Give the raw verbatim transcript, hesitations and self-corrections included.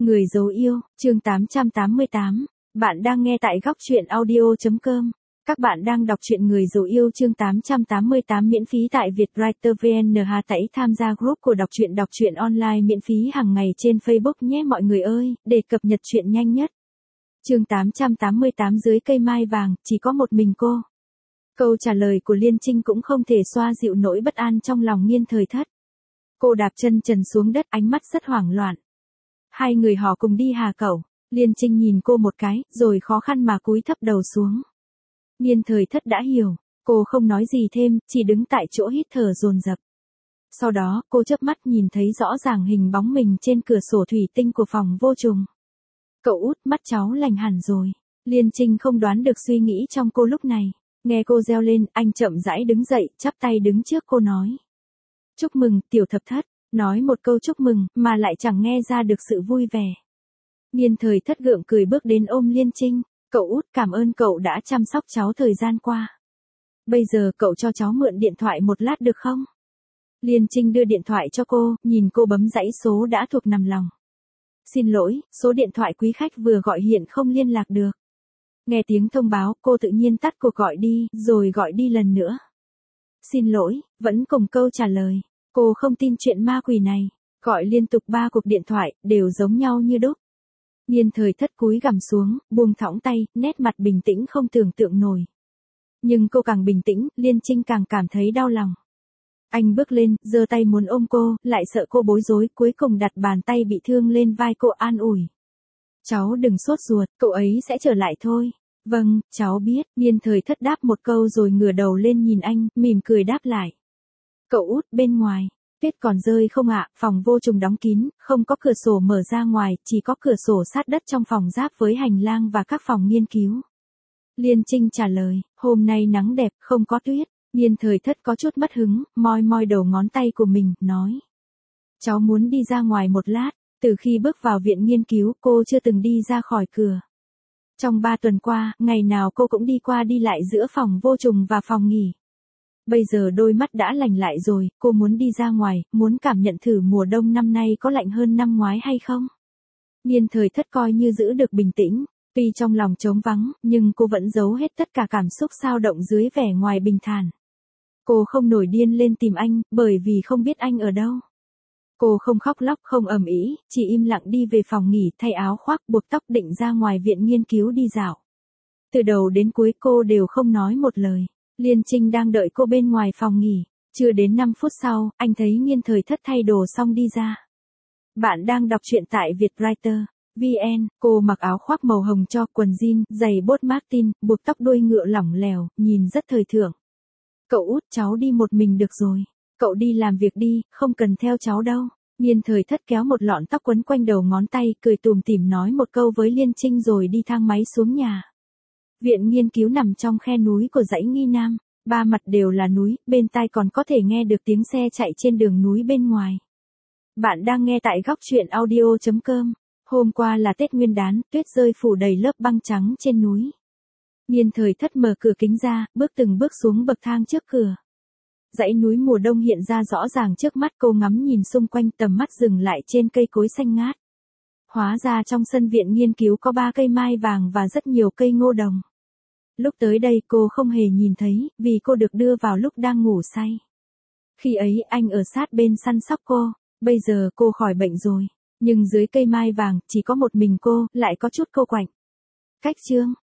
Người dấu yêu, chương tám trăm tám mươi tám. Bạn đang nghe tại góc truyện audio chấm com. Các bạn đang đọc truyện Người dấu yêu chương tám trăm tám mươi tám miễn phí tại Vietwriter vê en. Hãy tham gia group của đọc truyện đọc truyện online miễn phí hàng ngày trên Facebook nhé mọi người ơi, để cập nhật truyện nhanh nhất. Chương tám trăm tám mươi tám dưới cây mai vàng, chỉ có một mình cô. Câu trả lời của Liên Trinh cũng không thể xoa dịu nỗi bất an trong lòng Nghiên Thời Thất. Cô đạp chân trần xuống đất, ánh mắt rất hoảng loạn. Hai người họ cùng đi hà cẩu. Liên Trinh nhìn cô một cái, rồi khó khăn mà cúi thấp đầu xuống. Nghiên Thời Thất đã hiểu, cô không nói gì thêm, chỉ đứng tại chỗ hít thở dồn dập. Sau đó, cô chớp mắt nhìn thấy rõ ràng hình bóng mình trên cửa sổ thủy tinh của phòng vô trùng. Cậu út, mắt cháu lành hẳn rồi. Liên Trinh không đoán được suy nghĩ trong cô lúc này. Nghe cô reo lên, anh chậm rãi đứng dậy, chắp tay đứng trước cô nói. Chúc mừng, tiểu thập thất. Nói một câu chúc mừng, mà lại chẳng nghe ra được sự vui vẻ. Nghiên Thời Thất gượng cười bước đến ôm Liên Trinh. Cậu út, cảm ơn cậu đã chăm sóc cháu thời gian qua. Bây giờ cậu cho cháu mượn điện thoại một lát được không? Liên Trinh đưa điện thoại cho cô, nhìn cô bấm dãy số đã thuộc nằm lòng. Xin lỗi, số điện thoại quý khách vừa gọi hiện không liên lạc được. Nghe tiếng thông báo, cô tự nhiên tắt cuộc gọi đi, rồi gọi đi lần nữa. Xin lỗi, vẫn cùng câu trả lời. Cô không tin chuyện ma quỷ này, gọi liên tục ba cuộc điện thoại, đều giống nhau như đúc. Nghiên Thời Thất cúi gằm xuống, buông thõng tay, nét mặt bình tĩnh không tưởng tượng nổi. Nhưng cô càng bình tĩnh, Liên Trinh càng cảm thấy đau lòng. Anh bước lên, giơ tay muốn ôm cô, lại sợ cô bối rối, cuối cùng đặt bàn tay bị thương lên vai cô an ủi. Cháu đừng sốt ruột, cậu ấy sẽ trở lại thôi. Vâng, cháu biết. Nghiên Thời Thất đáp một câu rồi ngửa đầu lên nhìn anh, mỉm cười đáp lại. Cậu út, bên ngoài, tuyết còn rơi không ạ? Phòng vô trùng đóng kín, không có cửa sổ mở ra ngoài, chỉ có cửa sổ sát đất trong phòng giáp với hành lang và các phòng nghiên cứu. Liên Trinh trả lời, hôm nay nắng đẹp, không có tuyết. Nghiên Thời Thất có chút mất hứng, moi moi đầu ngón tay của mình, nói. Cháu muốn đi ra ngoài một lát, từ khi bước vào viện nghiên cứu cô chưa từng đi ra khỏi cửa. Trong ba tuần qua, ngày nào cô cũng đi qua đi lại giữa phòng vô trùng và phòng nghỉ. Bây giờ đôi mắt đã lành lại rồi, cô muốn đi ra ngoài, muốn cảm nhận thử mùa đông năm nay có lạnh hơn năm ngoái hay không. Nghiên Thời Thất coi như giữ được bình tĩnh, tuy trong lòng trống vắng, nhưng cô vẫn giấu hết tất cả cảm xúc xao động dưới vẻ ngoài bình thản. Cô không nổi điên lên tìm anh, bởi vì không biết anh ở đâu. Cô không khóc lóc, không ầm ĩ, chỉ im lặng đi về phòng nghỉ, thay áo khoác, buộc tóc định ra ngoài viện nghiên cứu đi dạo. Từ đầu đến cuối cô đều không nói một lời. Liên Trinh đang đợi cô bên ngoài phòng nghỉ. Chưa đến năm phút sau, anh thấy Nghiên Thời Thất thay đồ xong đi ra. Bạn đang đọc truyện tại Vietwriter vê en. Cô mặc áo khoác màu hồng cho, quần jean, giày bốt Martin, buộc tóc đuôi ngựa lỏng lẻo, nhìn rất thời thượng. Cậu út, cháu đi một mình được rồi. Cậu đi làm việc đi, không cần theo cháu đâu. Nghiên Thời Thất kéo một lọn tóc quấn quanh đầu ngón tay, cười tủm tỉm nói một câu với Liên Trinh rồi đi thang máy xuống nhà. Viện nghiên cứu nằm trong khe núi của dãy Nghi Nam, ba mặt đều là núi, bên tai còn có thể nghe được tiếng xe chạy trên đường núi bên ngoài. Bạn đang nghe tại góc truyện audio chấm com. Hôm qua là Tết Nguyên đán, tuyết rơi phủ đầy lớp băng trắng trên núi. Nghiên Thời Thất mở cửa kính ra, bước từng bước xuống bậc thang trước cửa. Dãy núi mùa đông hiện ra rõ ràng trước mắt cô, ngắm nhìn xung quanh, tầm mắt dừng lại trên cây cối xanh ngát. Hóa ra trong sân viện nghiên cứu có ba cây mai vàng và rất nhiều cây ngô đồng. Lúc tới đây cô không hề nhìn thấy, vì cô được đưa vào lúc đang ngủ say. Khi ấy anh ở sát bên săn sóc cô, bây giờ cô khỏi bệnh rồi. Nhưng dưới cây mai vàng, chỉ có một mình cô, lại có chút cô quạnh. Cách chương,